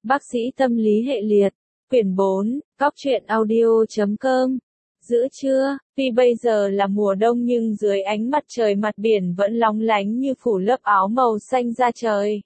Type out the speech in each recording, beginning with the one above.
Bác sĩ tâm lý hệ liệt, quyển 4, Cóc truyện audio.com. Giữa trưa, tuy bây giờ là mùa đông nhưng dưới ánh mặt trời mặt biển vẫn lóng lánh như phủ lớp áo màu xanh da trời.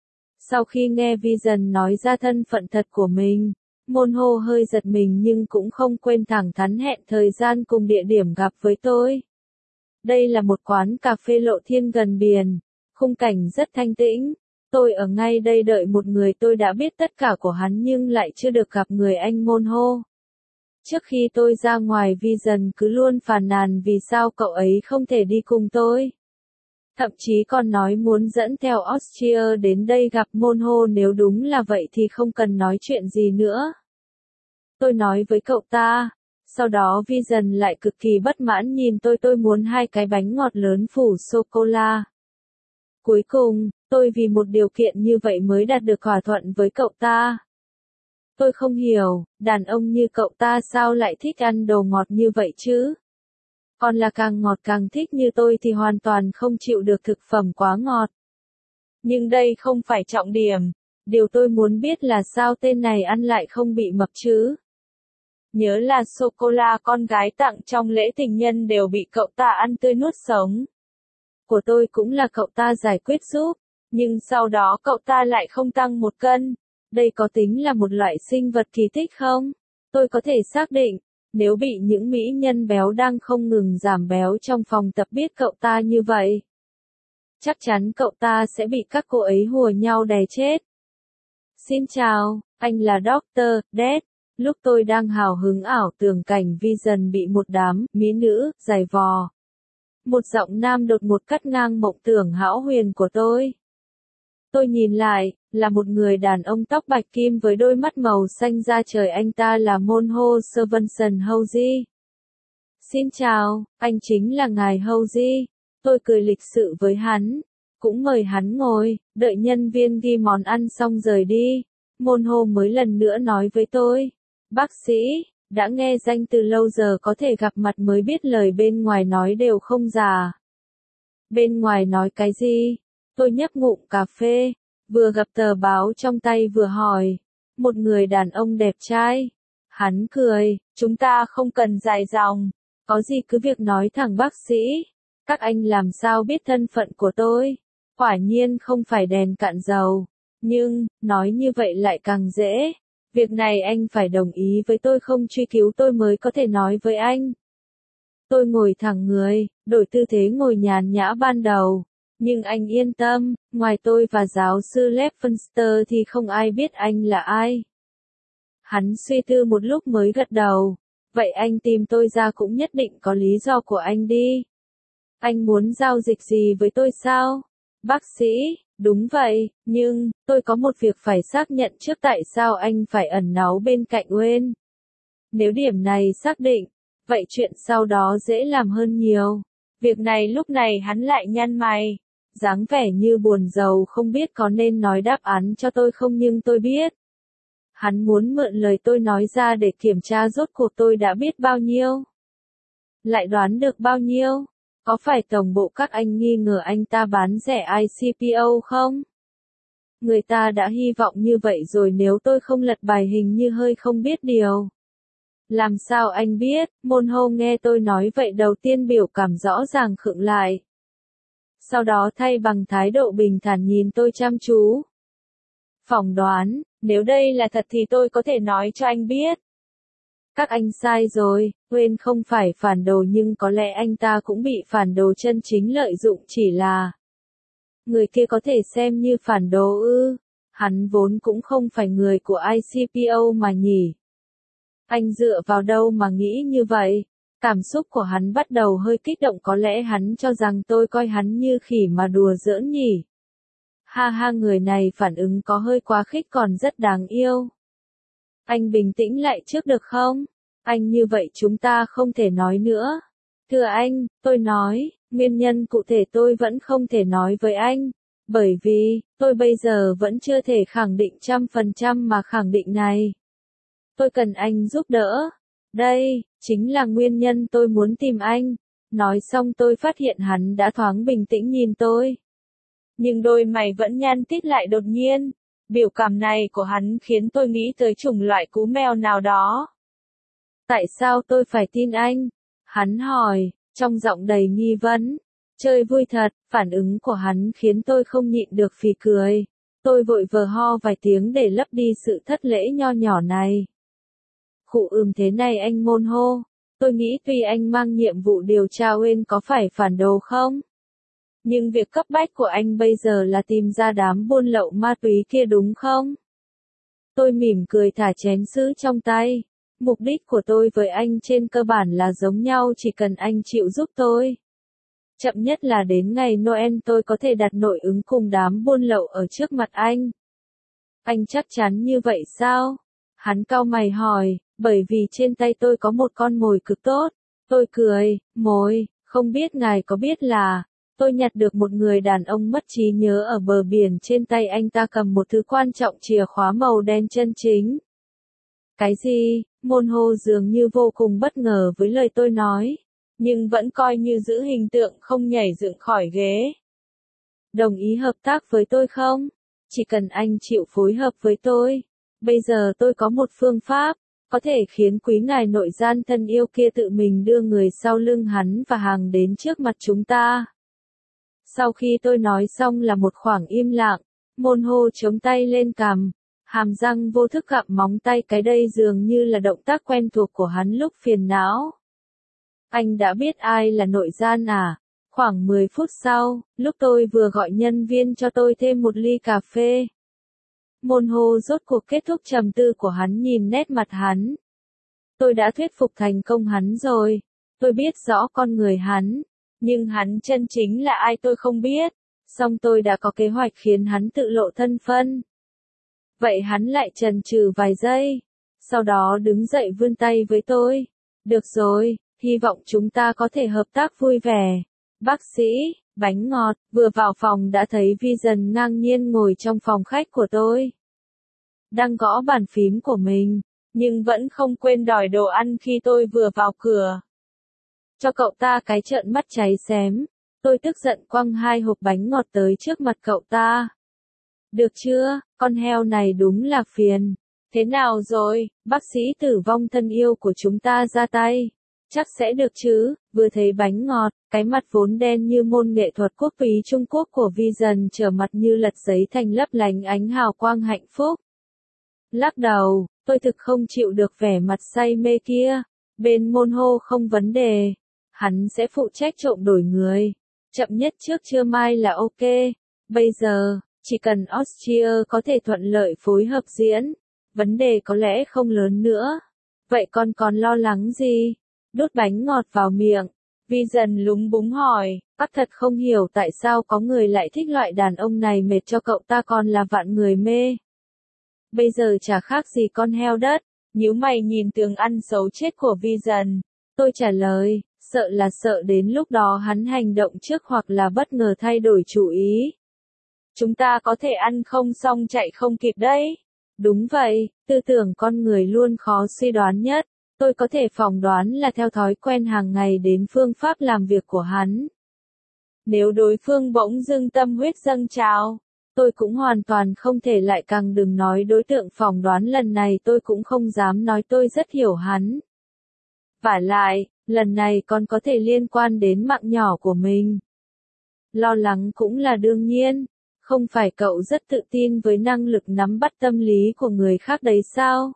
Sau khi nghe Vision nói ra thân phận thật của mình, Monho hơi giật mình nhưng cũng không quên thẳng thắn hẹn thời gian cùng địa điểm gặp với tôi. Đây là một quán cà phê lộ thiên gần biển, khung cảnh rất thanh tĩnh. Tôi ở ngay đây đợi một người tôi đã biết tất cả của hắn nhưng lại chưa được gặp người anh Monho. Trước khi tôi ra ngoài Vision cứ luôn phàn nàn vì sao cậu ấy không thể đi cùng tôi. Thậm chí còn nói muốn dẫn theo Austria đến đây gặp Monho, nếu đúng là vậy thì không cần nói chuyện gì nữa. Tôi nói với cậu ta. Sau đó Vision lại cực kỳ bất mãn nhìn tôi muốn 2 cái bánh ngọt lớn phủ sô-cô-la. Cuối cùng, tôi vì một điều kiện như vậy mới đạt được thỏa thuận với cậu ta. Tôi không hiểu, đàn ông như cậu ta sao lại thích ăn đồ ngọt như vậy chứ? Còn là càng ngọt càng thích như tôi thì hoàn toàn không chịu được thực phẩm quá ngọt. Nhưng đây không phải trọng điểm. Điều tôi muốn biết là sao tên này ăn lại không bị mập chứ? Nhớ là sô-cô-la con gái tặng trong lễ tình nhân đều bị cậu ta ăn tươi nuốt sống. Của tôi cũng là cậu ta giải quyết giúp, nhưng sau đó cậu ta lại không tăng 1 cân. Đây có tính là một loại sinh vật kỳ tích không? Tôi có thể xác định, nếu bị những mỹ nhân béo đang không ngừng giảm béo trong phòng tập biết cậu ta như vậy, chắc chắn cậu ta sẽ bị các cô ấy hùa nhau đè chết. Xin chào, anh là Dr. Death. Lúc tôi đang hào hứng ảo tưởng cảnh Vision bị một đám mỹ nữ giày vò, một giọng nam đột ngột cắt ngang mộng tưởng hão huyền của tôi. Tôi nhìn lại, là một người đàn ông tóc bạch kim với đôi mắt màu xanh da trời, anh ta là Monho Stevenson Houji. Xin chào, anh chính là ngài Houji. Tôi cười lịch sự với hắn, cũng mời hắn ngồi, đợi nhân viên ghi món ăn xong rời đi. Monho mới lần nữa nói với tôi, bác sĩ, đã nghe danh từ lâu giờ có thể gặp mặt mới biết lời bên ngoài nói đều không giả. Bên ngoài nói cái gì? Tôi nhấp ngụm cà phê, vừa gặp tờ báo trong tay vừa hỏi. Một người đàn ông đẹp trai. Hắn cười, chúng ta không cần dài dòng. Có gì cứ việc nói thẳng bác sĩ. Các anh làm sao biết thân phận của tôi? Quả nhiên không phải đèn cạn dầu. Nhưng, nói như vậy lại càng dễ. Việc này anh phải đồng ý với tôi, không truy cứu tôi mới có thể nói với anh. Tôi ngồi thẳng người, đổi tư thế ngồi nhàn nhã ban đầu. Nhưng anh yên tâm, ngoài tôi và giáo sư Levenster thì không ai biết anh là ai. Hắn suy tư một lúc mới gật đầu. Vậy anh tìm tôi ra cũng nhất định có lý do của anh đi. Anh muốn giao dịch gì với tôi sao? Bác sĩ, đúng vậy, nhưng, tôi có một việc phải xác nhận trước, tại sao anh phải ẩn náu bên cạnh Wayne? Nếu điểm này xác định, vậy chuyện sau đó dễ làm hơn nhiều. Việc này lúc này hắn lại nhăn mày, dáng vẻ như buồn rầu không biết có nên nói đáp án cho tôi không, nhưng tôi biết. Hắn muốn mượn lời tôi nói ra để kiểm tra rốt cuộc tôi đã biết bao nhiêu. Lại đoán được bao nhiêu? Có phải tổng bộ các anh nghi ngờ anh ta bán rẻ ICPO không? Người ta đã hy vọng như vậy rồi, nếu tôi không lật bài hình như hơi không biết điều. Làm sao anh biết? Monho nghe tôi nói vậy đầu tiên biểu cảm rõ ràng khựng lại. Sau đó thay bằng thái độ bình thản nhìn tôi chăm chú. Phỏng đoán, nếu đây là thật thì tôi có thể nói cho anh biết. Các anh sai rồi, Wayne không phải phản đồ, nhưng có lẽ anh ta cũng bị phản đồ chân chính lợi dụng, chỉ là người kia có thể xem như phản đồ ư? Hắn vốn cũng không phải người của ICPO mà nhỉ? Anh dựa vào đâu mà nghĩ như vậy? Cảm xúc của hắn bắt đầu hơi kích động, có lẽ hắn cho rằng tôi coi hắn như khỉ mà đùa giỡn nhỉ? Ha ha, người này phản ứng có hơi quá khích còn rất đáng yêu. Anh bình tĩnh lại trước được không? Anh như vậy chúng ta không thể nói nữa. Thưa anh, tôi nói, nguyên nhân cụ thể tôi vẫn không thể nói với anh. Bởi vì, tôi bây giờ vẫn chưa thể khẳng định 100% mà khẳng định này. Tôi cần anh giúp đỡ. Đây, chính là nguyên nhân tôi muốn tìm anh. Nói xong tôi phát hiện hắn đã thoáng bình tĩnh nhìn tôi. Nhưng đôi mày vẫn nhăn tít lại đột nhiên. Biểu cảm này của hắn khiến tôi nghĩ tới chủng loại cú mèo nào đó. Tại sao tôi phải tin anh? Hắn hỏi, trong giọng đầy nghi vấn. Chơi vui thật, phản ứng của hắn khiến tôi không nhịn được phì cười. Tôi vội vờ ho vài tiếng để lấp đi sự thất lễ nho nhỏ này. Khụ thế này anh Môn Hô. Tôi nghĩ tuy anh mang nhiệm vụ điều tra Uyên có phải phản đồ không? Nhưng việc cấp bách của anh bây giờ là tìm ra đám buôn lậu ma túy kia đúng không? Tôi mỉm cười thả chén sứ trong tay. Mục đích của tôi với anh trên cơ bản là giống nhau, chỉ cần anh chịu giúp tôi. Chậm nhất là đến ngày Noel tôi có thể đặt nội ứng cùng đám buôn lậu ở trước mặt anh. Anh chắc chắn như vậy sao? Hắn cau mày hỏi, bởi vì trên tay tôi có một con mồi cực tốt. Tôi cười, mồi, không biết ngài có biết là, tôi nhặt được một người đàn ông mất trí nhớ ở bờ biển, trên tay anh ta cầm một thứ quan trọng, chìa khóa màu đen chân chính. Cái gì? Môn Hô dường như vô cùng bất ngờ với lời tôi nói, nhưng vẫn coi như giữ hình tượng không nhảy dựng khỏi ghế. Đồng ý hợp tác với tôi không? Chỉ cần anh chịu phối hợp với tôi. Bây giờ tôi có một phương pháp, có thể khiến quý ngài nội gian thân yêu kia tự mình đưa người sau lưng hắn và hàng đến trước mặt chúng ta. Sau khi tôi nói xong là một khoảng im lặng, Môn Hô chống tay lên cằm, hàm răng vô thức gặm móng tay, cái đây dường như là động tác quen thuộc của hắn lúc phiền não. Anh đã biết ai là nội gian à? Khoảng 10 phút sau, lúc tôi vừa gọi nhân viên cho tôi thêm một ly cà phê. Môn Hô rốt cuộc kết thúc trầm tư của hắn, nhìn nét mặt hắn. Tôi đã thuyết phục thành công hắn rồi. Tôi biết rõ con người hắn. Nhưng hắn chân chính là ai tôi không biết. Song tôi đã có kế hoạch khiến hắn tự lộ thân phận. Vậy hắn lại chần chừ vài giây. Sau đó đứng dậy vươn tay với tôi. Được rồi, hy vọng chúng ta có thể hợp tác vui vẻ. Bác sĩ, bánh ngọt, vừa vào phòng đã thấy Vision ngang nhiên ngồi trong phòng khách của tôi. Đang gõ bàn phím của mình, nhưng vẫn không quên đòi đồ ăn khi tôi vừa vào cửa. Cho cậu ta cái trợn mắt cháy xém. Tôi tức giận quăng 2 hộp bánh ngọt tới trước mặt cậu ta. Được chưa, con heo này đúng là phiền. Thế nào rồi, bác sĩ tử vong thân yêu của chúng ta ra tay. Chắc sẽ được chứ. Vừa thấy bánh ngọt, cái mặt vốn đen như môn nghệ thuật quốc túy Trung Quốc của Vision trở mặt như lật giấy thành lấp lánh ánh hào quang hạnh phúc. Lắc đầu, tôi thực không chịu được vẻ mặt say mê kia. Bên Môn Hô không vấn đề. Hắn sẽ phụ trách trộm đổi người. Chậm nhất trước trưa mai là ok. Bây giờ, chỉ cần Austria có thể thuận lợi phối hợp diễn, vấn đề có lẽ không lớn nữa. Vậy con còn lo lắng gì? Đút bánh ngọt vào miệng. Vision lúng búng hỏi, bác thật không hiểu tại sao có người lại thích loại đàn ông này, mệt cho cậu ta còn là vạn người mê. Bây giờ chả khác gì con heo đất. Nhíu mày nhìn tường ăn xấu chết của Vision. Tôi trả lời, sợ là sợ đến lúc đó hắn hành động trước hoặc là bất ngờ thay đổi chủ ý. Chúng ta có thể ăn không xong chạy không kịp đấy. Đúng vậy, tư tưởng con người luôn khó suy đoán nhất. Tôi có thể phỏng đoán là theo thói quen hàng ngày đến phương pháp làm việc của hắn. Nếu đối phương bỗng dưng tâm huyết dâng trào, tôi cũng hoàn toàn không thể, lại càng đừng nói đối tượng phỏng đoán lần này tôi cũng không dám nói tôi rất hiểu hắn. Vả lại, lần này còn có thể liên quan đến mạng nhỏ của mình. Lo lắng cũng là đương nhiên. Không phải cậu rất tự tin với năng lực nắm bắt tâm lý của người khác đấy sao?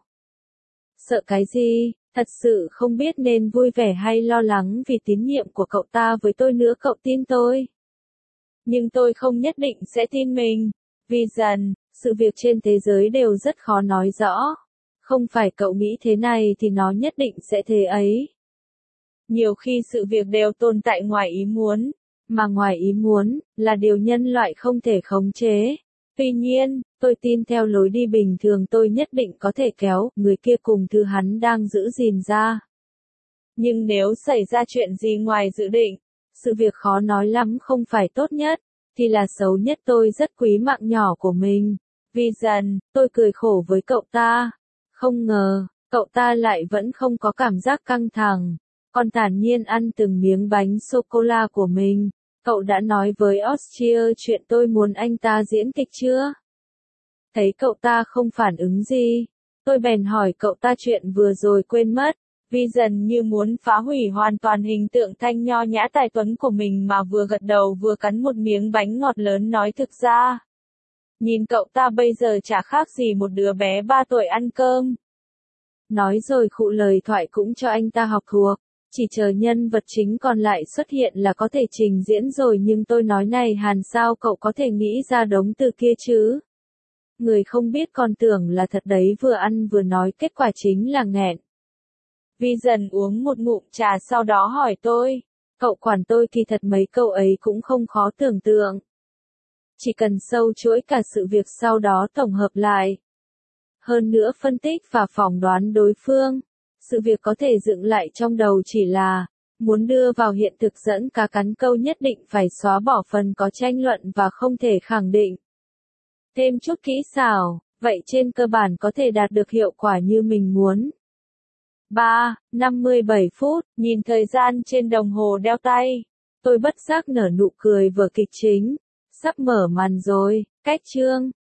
Sợ cái gì? Thật sự không biết nên vui vẻ hay lo lắng vì tín nhiệm của cậu ta với tôi nữa. Cậu tin tôi. Nhưng tôi không nhất định sẽ tin mình. Vision, sự việc trên thế giới đều rất khó nói rõ. Không phải cậu nghĩ thế này thì nó nhất định sẽ thế ấy. Nhiều khi sự việc đều tồn tại ngoài ý muốn. Mà ngoài ý muốn, là điều nhân loại không thể khống chế. Tuy nhiên, tôi tin theo lối đi bình thường tôi nhất định có thể kéo người kia cùng thứ hắn đang giữ gìn ra. Nhưng nếu xảy ra chuyện gì ngoài dự định, sự việc khó nói lắm, không phải tốt nhất, thì là xấu nhất. Tôi rất quý mạng nhỏ của mình. Vision, tôi cười khổ với cậu ta. Không ngờ, cậu ta lại vẫn không có cảm giác căng thẳng. Còn thản nhiên ăn từng miếng bánh sô-cô-la của mình. Cậu đã nói với Austria chuyện tôi muốn anh ta diễn kịch chưa? Thấy cậu ta không phản ứng gì, tôi bèn hỏi cậu ta chuyện vừa rồi quên mất. Vision như muốn phá hủy hoàn toàn hình tượng thanh nho nhã tài tuấn của mình mà vừa gật đầu vừa cắn một miếng bánh ngọt lớn nói thực ra. Nhìn cậu ta bây giờ chả khác gì một đứa bé 3 tuổi ăn cơm. Nói rồi khụ lời thoại cũng cho anh ta học thuộc. Chỉ chờ nhân vật chính còn lại xuất hiện là có thể trình diễn rồi, nhưng tôi nói này Hàn, sao cậu có thể nghĩ ra đống từ kia chứ? Người không biết còn tưởng là thật đấy, vừa ăn vừa nói, kết quả chính là nghẹn. Vision uống một ngụm trà sau đó hỏi tôi, cậu quản tôi, kỳ thật mấy câu ấy cũng không khó tưởng tượng. Chỉ cần sâu chuỗi cả sự việc sau đó tổng hợp lại. Hơn nữa phân tích và phỏng đoán đối phương. Sự việc có thể dựng lại trong đầu chỉ là muốn đưa vào hiện thực dẫn cá cắn câu, nhất định phải xóa bỏ phần có tranh luận và không thể khẳng định. Thêm chút kỹ xảo, vậy trên cơ bản có thể đạt được hiệu quả như mình muốn. 57 phút, nhìn thời gian trên đồng hồ đeo tay. Tôi bất giác nở nụ cười, vở kịch chính sắp mở màn rồi, cách chương